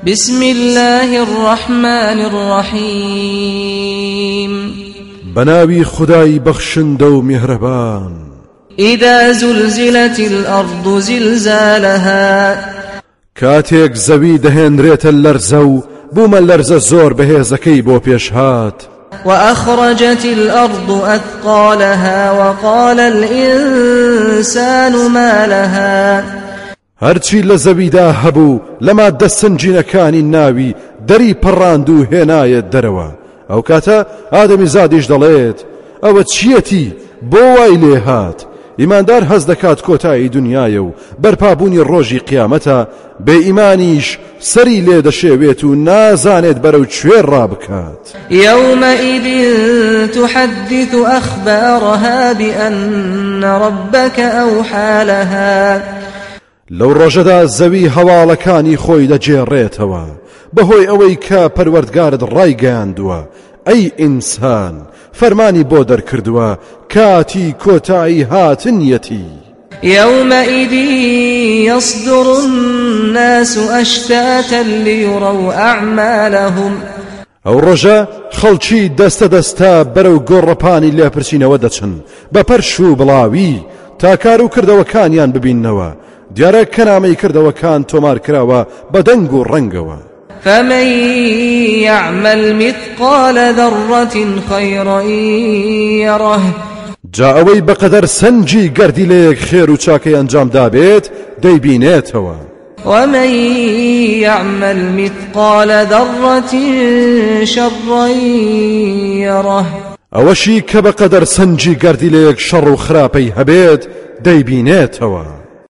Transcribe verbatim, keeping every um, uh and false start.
بسم الله الرحمن الرحيم بناوي خداي بخشندو مهربان إذا زلزلت الأرض زلزالها كاتيك زوي دهن ريت اللرزو بوما اللرز زور بهيزكي بو بيشهات وأخرجت الأرض أثقالها وقال الإنسان ما لها هرچی لزویدا هبو لما دستنجینەکانی ناوی دەری پەڕاند و هێنایە دەرەوە ئەو کاتە ئادەمی زادیش دەڵێت ئەوە چیەتی بۆ وای لێ هات ئیماندار هەز دەکات کۆتایی دنیایە و بەرپابوونی ڕۆژی قیامەتە بێ ئیمانیش سەری لێ دەشێوێت و نازانێت بەرەو کوێ ڕابکات يومئذ تحدث أخبارها بأن ربك أوحى لها لەو ڕۆژەدا زەوی هەواڵەکانی خۆی دەجێڕێتەوە بەهۆی ئەوەی کە پەروەردگارت ڕایگەیاندووە ئەی ئینسان فەرمانی بۆ دەرکردووە کاتی کۆتایی هاتنیەتی يومئذ يصدر الناس أشتاتا ليروا أعمالهم ئەو ڕۆژە خەڵکی دەستە دەستا بەرەو گۆڕەپانی لێپرسینەوە دەچن بە پەرش و بڵاوی تا کار و کردەوەکانیان ببیننەوە دیارە کەنامەی کردەوەکان تۆمار کراوە بە دەنگ و ڕەنگەوە فمن يعمل مثقال ذرة خيرا يره جا ئەوەی بەقەدەر سەنجی گەردی لەیەک خێر و چاکەی ئەنجام دابێت دەیبینێتەوە ومن يعمل مثقال ذرة شرا يره ئەوەشی کە بەقەدەر سەنجی گەردی لەیەک شەڕ و خراپەی هەبێت دەیبینێتەوە